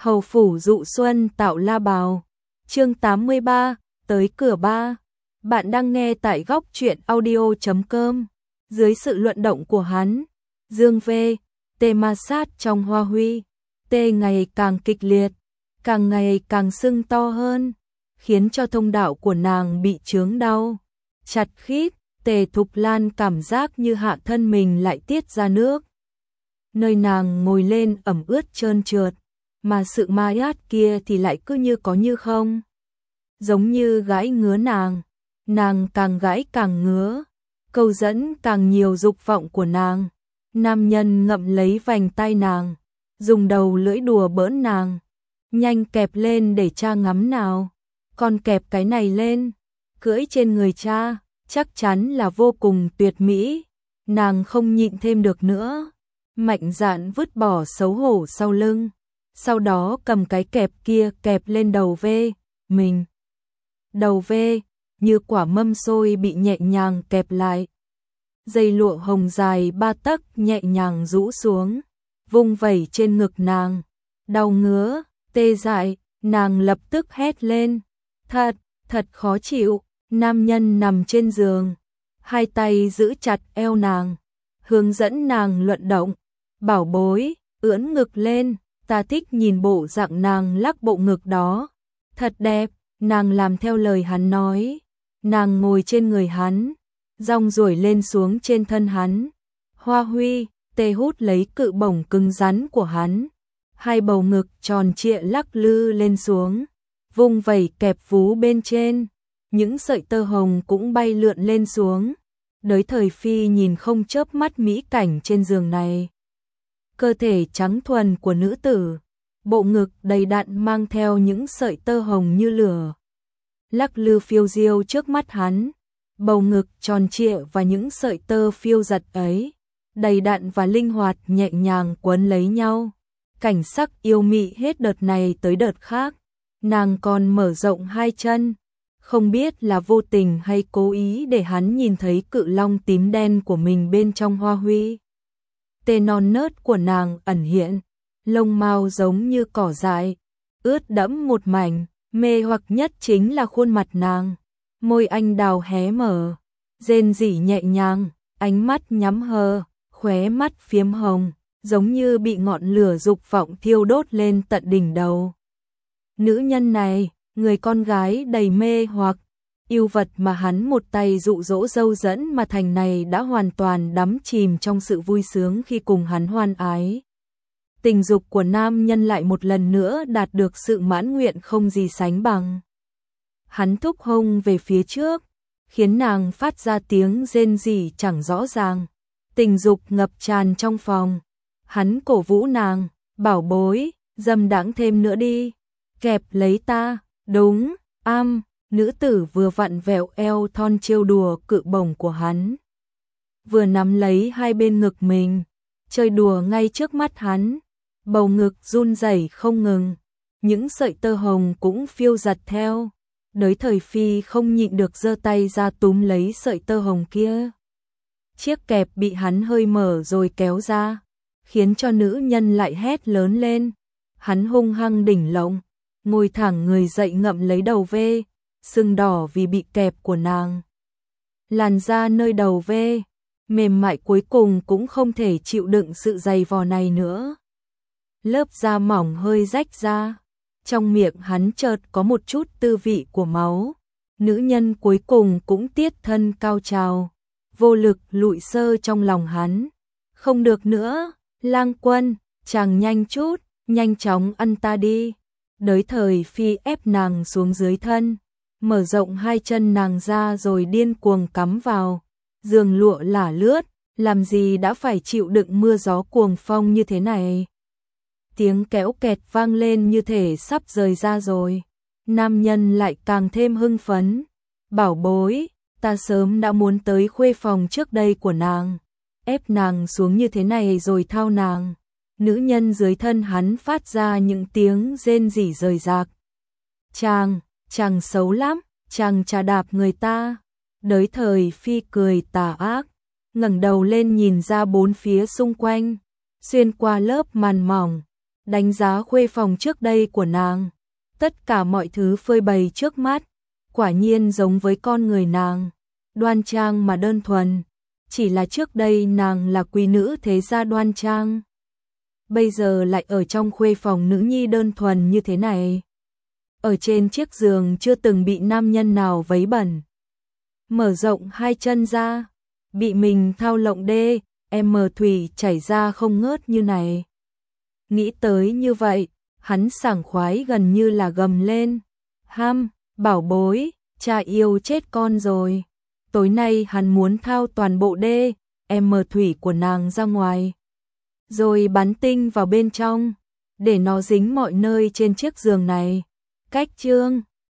Hầu phủ dụ xuân tạo la bào. Chương 83, tới cửa ba. Bạn đang nghe tại góc truyện audio.com. Dưới sự luận động của hắn, Dương V, tê ma sát trong hoa huy, tê ngày càng kịch liệt, càng ngày càng sưng to hơn, khiến cho thông đạo của nàng bị chướng đau, chặt khít. Tề Thục Lan cảm giác như hạ thân mình lại tiết ra nước. Nơi nàng ngồi lên ẩm ướt trơn trượt, mà sự ma át kia thì lại cứ như có như không. Giống như gãi ngứa nàng càng gãi càng ngứa, câu dẫn càng nhiều dục vọng của nàng. Nam nhân ngậm lấy vành tay nàng, dùng đầu lưỡi đùa bỡn nàng. Nhanh kẹp lên để cha ngắm nào, con kẹp cái này lên, cưỡi trên người cha, chắc chắn là vô cùng tuyệt mỹ. Nàng không nhịn thêm được nữa, mạnh dạn vứt bỏ xấu hổ sau lưng, sau đó cầm cái kẹp kia kẹp lên đầu V mình. Đầu V như quả mâm xôi bị nhẹ nhàng kẹp lại. Dây lụa hồng dài 3 tấc nhẹ nhàng rũ xuống, vung vẩy trên ngực nàng. Đau ngứa, tê dại, nàng lập tức hét lên. Thật khó chịu. Nam nhân nằm trên giường, hai tay giữ chặt eo nàng, hướng dẫn nàng luận động. Bảo bối, ưỡn ngực lên, ta thích nhìn bộ dạng nàng lắc bộ ngực đó. Thật đẹp. Nàng làm theo lời hắn nói. Nàng ngồi trên người hắn, dong duỗi lên xuống trên thân hắn. Hoa huy, tê hút lấy cự bổng cứng rắn của hắn. Hai bầu ngực tròn trịa lắc lư lên xuống, vung vẩy kẹp vú bên trên. Những sợi tơ hồng cũng bay lượn lên xuống. Đới Thời Phi nhìn không chớp mắt mỹ cảnh trên giường này. Cơ thể trắng thuần của nữ tử, bộ ngực đầy đặn mang theo những sợi tơ hồng như lửa, lắc lư phiêu diêu trước mắt hắn. Bầu ngực tròn trịa và những sợi tơ phiêu giật ấy, đầy đặn và linh hoạt nhẹ nhàng quấn lấy nhau. Cảnh sắc yêu mị hết đợt này tới đợt khác. Nàng còn mở rộng hai chân, không biết là vô tình hay cố ý để hắn nhìn thấy cự long tím đen của mình bên trong hoa huy. Tê non nớt của nàng ẩn hiện, lông mao giống như cỏ dại, ướt đẫm một mảnh. Mê hoặc nhất chính là khuôn mặt nàng, môi anh đào hé mở, rên rỉ nhẹ nhàng, ánh mắt nhắm hờ, khóe mắt phiếm hồng, giống như bị ngọn lửa dục vọng thiêu đốt lên tận đỉnh đầu. Nữ nhân này, người con gái đầy mê hoặc, yêu vật mà hắn một tay dụ dỗ dâu dẫn mà thành này đã hoàn toàn đắm chìm trong sự vui sướng khi cùng hắn hoan ái. Tình dục của nam nhân lại một lần nữa đạt được sự mãn nguyện không gì sánh bằng. Hắn thúc hông về phía trước, khiến nàng phát ra tiếng rên rỉ chẳng rõ ràng. Tình dục ngập tràn trong phòng. Hắn cổ vũ nàng, bảo bối, dâm đãng thêm nữa đi. Kẹp lấy ta, đúng, nữ tử vừa vặn vẹo eo thon trêu đùa cự bổng của hắn, vừa nắm lấy hai bên ngực mình, chơi đùa ngay trước mắt hắn. Bầu ngực run rẩy không ngừng, những sợi tơ hồng cũng phiêu giật theo. Đới Thời Phi không nhịn được giơ tay ra túm lấy sợi tơ hồng kia. Chiếc kẹp bị hắn hơi mở rồi kéo ra, khiến cho nữ nhân lại hét lớn lên. Hắn hung hăng đỉnh lộng, ngồi thẳng người dậy ngậm lấy đầu V, sưng đỏ vì bị kẹp của nàng. Làn da nơi đầu V, mềm mại cuối cùng cũng không thể chịu đựng sự dày vò này nữa. Lớp da mỏng hơi rách ra, trong miệng hắn chợt có một chút tư vị của máu. Nữ nhân cuối cùng cũng tiết thân cao trào, vô lực lụi sơ trong lòng hắn. Không được nữa, Lang Quân, chàng nhanh chút, nhanh chóng ăn ta đi. Đới Thời Phi ép nàng xuống dưới thân, mở rộng hai chân nàng ra rồi điên cuồng cắm vào. Giường lụa lả lướt, làm gì đã phải chịu đựng mưa gió cuồng phong như thế này. Tiếng kéo kẹt vang lên như thể sắp rời ra rồi. Nam nhân lại càng thêm hưng phấn. Bảo bối, ta sớm đã muốn tới khuê phòng trước đây của nàng, ép nàng xuống như thế này rồi thao nàng. Nữ nhân dưới thân hắn phát ra những tiếng rên rỉ rời rạc. Chàng xấu lắm, chàng chà đạp người ta. Đới Thời Phi cười tà ác, ngẩng đầu lên nhìn ra bốn phía xung quanh. Xuyên qua lớp màn mỏng, đánh giá khuê phòng trước đây của nàng. Tất cả mọi thứ phơi bày trước mắt, quả nhiên giống với con người nàng, đoan trang mà đơn thuần. Chỉ là trước đây nàng là quý nữ thế gia đoan trang, bây giờ lại ở trong khuê phòng nữ nhi đơn thuần như thế này. Ở trên chiếc giường chưa từng bị nam nhân nào vấy bẩn. Mở rộng hai chân ra, bị mình thao lộng đê, em thủy chảy ra không ngớt như này. Nghĩ tới như vậy, hắn sảng khoái gần như là gầm lên. Ham, bảo bối, cha yêu chết con rồi. Tối nay hắn muốn thao toàn bộ đê, em thủy của nàng ra ngoài. Rồi bắn tinh vào bên trong, để nó dính mọi nơi trên chiếc giường này. Cách chương